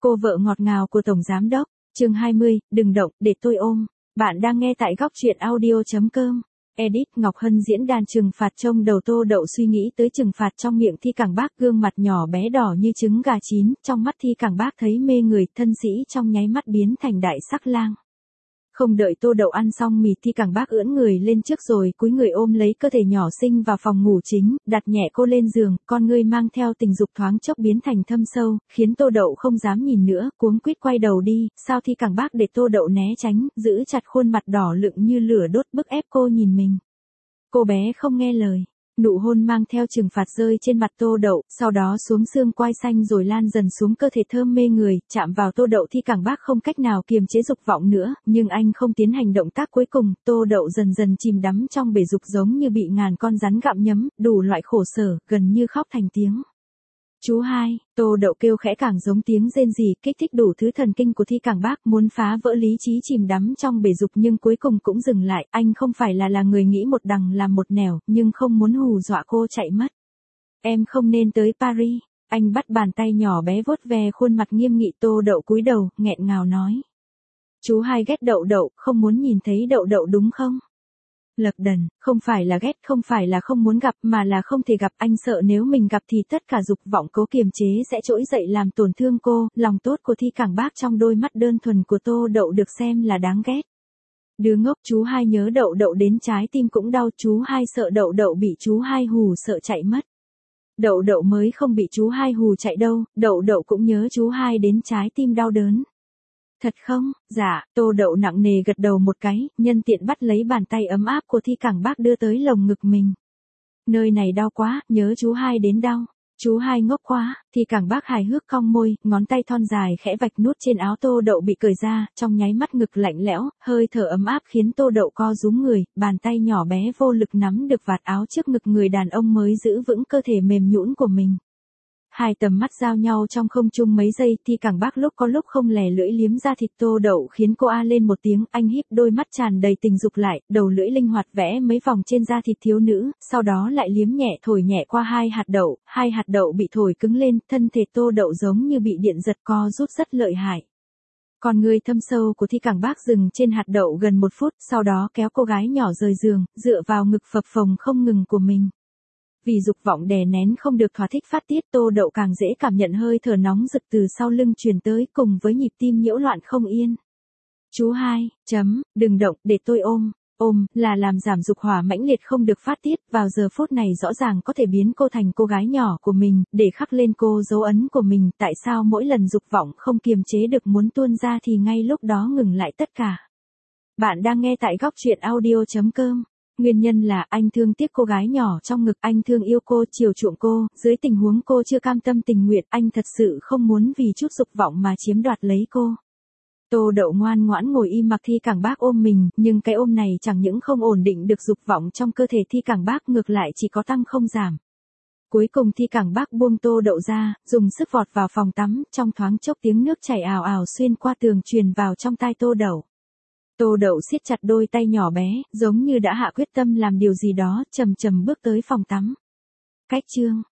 Cô vợ ngọt ngào của Tổng Giám Đốc, chương 20, đừng động, để tôi ôm. Bạn đang nghe tại góc truyện audio.com. Edit Ngọc Hân diễn đàn trừng phạt trông đầu Tô Đậu suy nghĩ tới trừng phạt trong miệng Thi Cảng Bác, gương mặt nhỏ bé đỏ như trứng gà chín, trong mắt Thi Cảng Bác thấy mê người, thân sĩ trong nháy mắt biến thành đại sắc lang. Không đợi Tô Đậu ăn xong mì, Thi Cảng Bác ưỡn người lên trước rồi cúi người ôm lấy cơ thể nhỏ xinh vào phòng ngủ chính, đặt nhẹ cô lên giường, con ngươi mang theo tình dục thoáng chốc biến thành thâm sâu, khiến Tô Đậu không dám nhìn nữa, cuống quýt quay đầu đi. Sao Thi Cảng Bác để Tô Đậu né tránh, giữ chặt khuôn mặt đỏ lựng như lửa đốt bức ép cô nhìn mình. Cô bé không nghe lời. Nụ hôn mang theo trừng phạt rơi trên mặt Tô Đậu, sau đó xuống xương quai xanh rồi lan dần xuống cơ thể thơm mê người, chạm vào Tô Đậu. Thi Cảng Bác không cách nào kiềm chế dục vọng nữa, nhưng anh không tiến hành động tác cuối cùng, Tô Đậu dần dần chìm đắm trong bể dục giống như bị ngàn con rắn gặm nhấm, đủ loại khổ sở, gần như khóc thành tiếng. Chú hai, Tô Đậu kêu khẽ càng giống tiếng rên rỉ, kích thích đủ thứ thần kinh của Thi Cảng Bác, muốn phá vỡ lý trí chìm đắm trong bể dục nhưng cuối cùng cũng dừng lại. Anh không phải là người nghĩ một đằng làm một nẻo, nhưng không muốn hù dọa cô chạy mất. Em không nên tới Paris. Anh bắt bàn tay nhỏ bé vuốt ve khuôn mặt nghiêm nghị. Tô Đậu cúi đầu, nghẹn ngào nói. Chú hai ghét Đậu Đậu, không muốn nhìn thấy Đậu Đậu đúng không? Lật đần, không phải là ghét, không phải là không muốn gặp, mà là không thể gặp. Anh sợ nếu mình gặp thì tất cả dục vọng cố kiềm chế sẽ trỗi dậy làm tổn thương cô. Lòng tốt của Thi Cảng Bác trong đôi mắt đơn thuần của Tô Đậu được xem là đáng ghét. Đứa ngốc, chú hai nhớ Đậu Đậu đến trái tim cũng đau, chú hai sợ Đậu Đậu bị chú hai hù sợ chạy mất. Đậu Đậu mới không bị chú hai hù chạy đâu, Đậu Đậu cũng nhớ chú hai đến trái tim đau đớn. Thật không? Dạ. Tô Đậu nặng nề gật đầu một cái, nhân tiện bắt lấy bàn tay ấm áp của Thi Cảng Bác đưa tới lồng ngực mình. Nơi này đau quá, nhớ chú hai đến đau. Chú hai ngốc quá. Thi Cảng Bác hài hước cong môi, ngón tay thon dài khẽ vạch nút trên áo Tô Đậu bị cởi ra, trong nháy mắt ngực lạnh lẽo, hơi thở ấm áp khiến Tô Đậu co rúm người, bàn tay nhỏ bé vô lực nắm được vạt áo trước ngực người đàn ông mới giữ vững cơ thể mềm nhũn của mình. Hai tầm mắt giao nhau trong không trung mấy giây, Thi Cảng Bác lúc có lúc không lè lưỡi liếm ra thịt Tô Đậu khiến cô a lên một tiếng. Anh híp đôi mắt tràn đầy tình dục lại, đầu lưỡi linh hoạt vẽ mấy vòng trên da thịt thiếu nữ, sau đó lại liếm nhẹ thổi nhẹ qua hai hạt đậu bị thổi cứng lên, thân thể Tô Đậu giống như bị điện giật co rút rất lợi hại. Con người thâm sâu của Thi Cảng Bác dừng trên hạt đậu gần 1 phút, sau đó kéo cô gái nhỏ rời giường, dựa vào ngực phập phồng không ngừng của mình. Vì dục vọng đè nén không được thỏa thích phát tiết, Tô Đậu càng dễ cảm nhận hơi thở nóng rực từ sau lưng truyền tới, cùng với nhịp tim nhiễu loạn không yên. Chú hai, đừng động, để tôi ôm. Ôm, là làm giảm dục hỏa mãnh liệt không được phát tiết, vào giờ phút này rõ ràng có thể biến cô thành cô gái nhỏ của mình, để khắc lên cô dấu ấn của mình. Tại sao mỗi lần dục vọng không kiềm chế được muốn tuôn ra thì ngay lúc đó ngừng lại tất cả? Bạn đang nghe tại góc truyện audio.com. Nguyên nhân là anh thương tiếc cô gái nhỏ trong ngực, anh thương yêu cô, chiều chuộng cô, dưới tình huống cô chưa cam tâm tình nguyện, anh thật sự không muốn vì chút dục vọng mà chiếm đoạt lấy cô. Tô Đậu ngoan ngoãn ngồi im mặc Thi Cảng Bác ôm mình, nhưng cái ôm này chẳng những không ổn định được dục vọng trong cơ thể Thi Cảng Bác, ngược lại chỉ có tăng không giảm. Cuối cùng Thi Cảng Bác buông Tô Đậu ra, dùng sức vọt vào phòng tắm, trong thoáng chốc tiếng nước chảy ào ào xuyên qua tường truyền vào trong tai Tô Đậu. Tô Đậu siết chặt đôi tay nhỏ bé, giống như đã hạ quyết tâm làm điều gì đó, chậm chậm bước tới phòng tắm. Cách chương